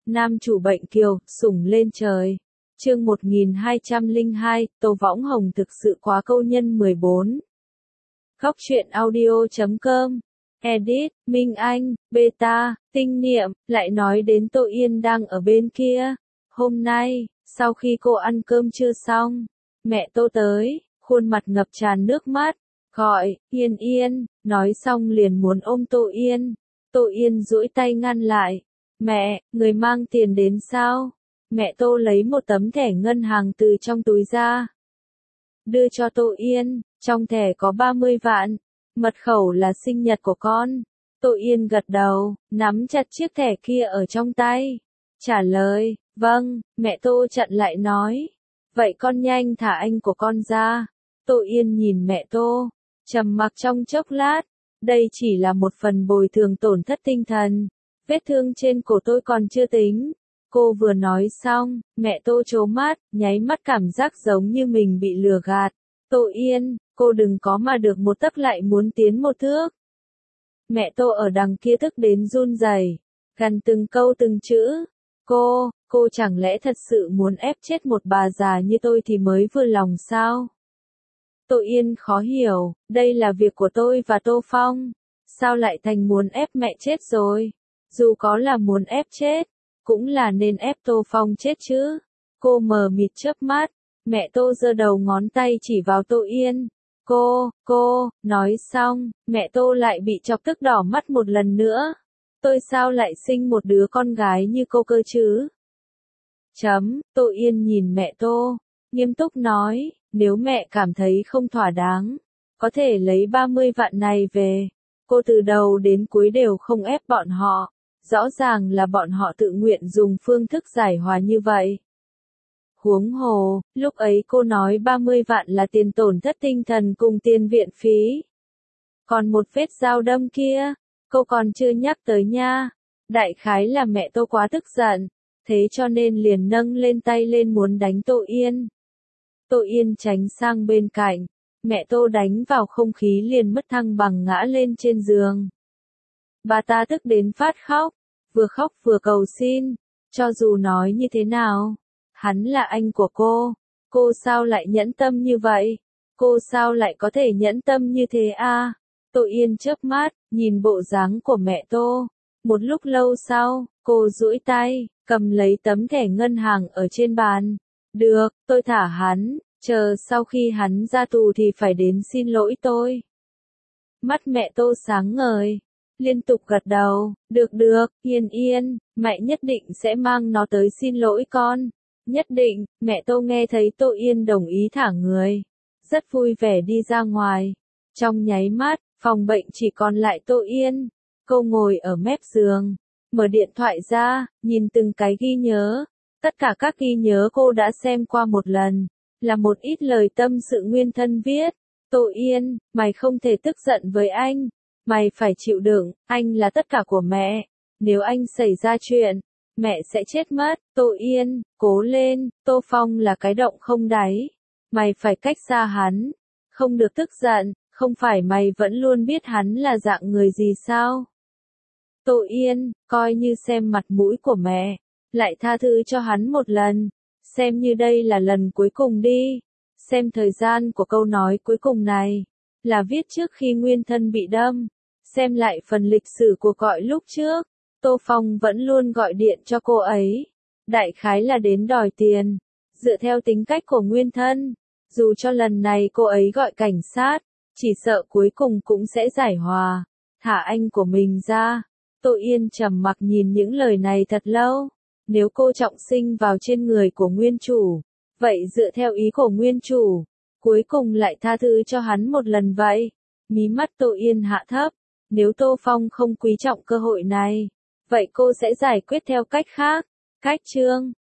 Nam chủ bệnh kiều, sủng lên trời. Chương 1202, Tô Võng Hồng thực sự quá câu nhân 14. Góc truyện audio.com. Edit, Minh Anh, Beta, Tinh Niệm, lại nói đến Tô Yên đang ở bên kia. Hôm nay, sau khi cô ăn cơm trưa xong, mẹ Tô tới, khuôn mặt ngập tràn nước mắt, gọi, Yên Yên, nói xong liền muốn ôm Tô Yên. Tô Yên duỗi tay ngăn lại. Mẹ, người mang tiền đến sao? Mẹ Tô lấy một tấm thẻ ngân hàng từ trong túi ra. Đưa cho Tô Yên, trong thẻ có 30 vạn. Mật khẩu là sinh nhật của con. Tô Yên gật đầu, nắm chặt chiếc thẻ kia ở trong tay. Trả lời, vâng, mẹ Tô chặn lại nói. Vậy con nhanh thả anh của con ra. Tô Yên nhìn mẹ Tô, trầm mặc trong chốc lát. Đây chỉ là một phần bồi thường tổn thất tinh thần. Vết thương trên cổ tôi còn chưa tính. Cô vừa nói xong, mẹ Tô trố mắt, nháy mắt cảm giác giống như mình bị lừa gạt. Tô Yên, cô đừng có mà được một tấc lại muốn tiến một thước. Mẹ Tô ở đằng kia tức đến run rẩy, gằn từng câu từng chữ. Cô chẳng lẽ thật sự muốn ép chết một bà già như tôi thì mới vừa lòng sao? Tô Yên khó hiểu, đây là việc của tôi và Tô Phong. Sao lại thành muốn ép mẹ chết rồi? Dù có là muốn ép chết, cũng là nên ép Tô Phong chết chứ. Cô mờ mịt chớp mắt, mẹ Tô giơ đầu ngón tay chỉ vào Tô Yên. Nói xong, mẹ Tô lại bị chọc tức đỏ mắt một lần nữa. Tôi sao lại sinh một đứa con gái như cô cơ chứ? Tô Yên nhìn mẹ Tô, nghiêm túc nói, nếu mẹ cảm thấy không thỏa đáng, có thể lấy 30 vạn này về. Cô từ đầu đến cuối đều không ép bọn họ. Rõ ràng là bọn họ tự nguyện dùng phương thức giải hòa như vậy. Huống hồ, lúc ấy cô nói 30 vạn là tiền tổn thất tinh thần cùng tiền viện phí. Còn một vết dao đâm kia, cô còn chưa nhắc tới nha. Đại khái là mẹ Tô quá tức giận, thế cho nên liền nâng lên tay lên muốn đánh Tô Yên. Tô Yên tránh sang bên cạnh, mẹ Tô đánh vào không khí liền mất thăng bằng ngã lên trên giường. Bà ta tức đến phát khóc vừa cầu xin, cho dù nói như thế nào, hắn là anh của cô sao lại nhẫn tâm như vậy, cô sao lại có thể nhẫn tâm như thế à? Tô Yên chớp mắt, nhìn bộ dáng của mẹ Tô, một lúc lâu sau, cô duỗi tay, cầm lấy tấm thẻ ngân hàng ở trên bàn. Được, tôi thả hắn, chờ sau khi hắn ra tù thì phải đến xin lỗi tôi. Mắt mẹ Tô sáng ngời, liên tục gật đầu, được, Yên, mẹ nhất định sẽ mang nó tới xin lỗi con. Nhất định, mẹ Tô nghe thấy Tô Yên đồng ý thả người. Rất vui vẻ đi ra ngoài. Trong nháy mắt, phòng bệnh chỉ còn lại Tô Yên. Cô ngồi ở mép giường, mở điện thoại ra, nhìn từng cái ghi nhớ. Tất cả các ghi nhớ cô đã xem qua một lần, là một ít lời tâm sự Nguyên Thân viết. Tô Yên, mày không thể tức giận với anh. Mày phải chịu đựng, anh là tất cả của mẹ. Nếu anh xảy ra chuyện, mẹ sẽ chết mất. Tô Yên, cố lên, Tô Phong là cái động không đáy. Mày phải cách xa hắn. Không được tức giận, không phải mày vẫn luôn biết hắn là dạng người gì sao? Tô Yên, coi như xem mặt mũi của mẹ, lại tha thứ cho hắn một lần. Xem như đây là lần cuối cùng đi. Xem thời gian của câu nói cuối cùng này, là viết trước khi Nguyên Thân bị đâm. Xem lại phần lịch sử cuộc gọi lúc trước, Tô Phong vẫn luôn gọi điện cho cô ấy. Đại khái là đến đòi tiền. Dựa theo tính cách của Nguyên Thân, dù cho lần này cô ấy gọi cảnh sát, chỉ sợ cuối cùng cũng sẽ giải hòa, thả anh của mình ra. Tô Yên trầm mặc nhìn những lời này thật lâu. Nếu cô trọng sinh vào trên người của nguyên chủ, vậy dựa theo ý của nguyên chủ, cuối cùng lại tha thứ cho hắn một lần vậy. Mí mắt Tô Yên hạ thấp. Nếu Tô Phong không quý trọng cơ hội này, vậy cô sẽ giải quyết theo cách khác. Cách chương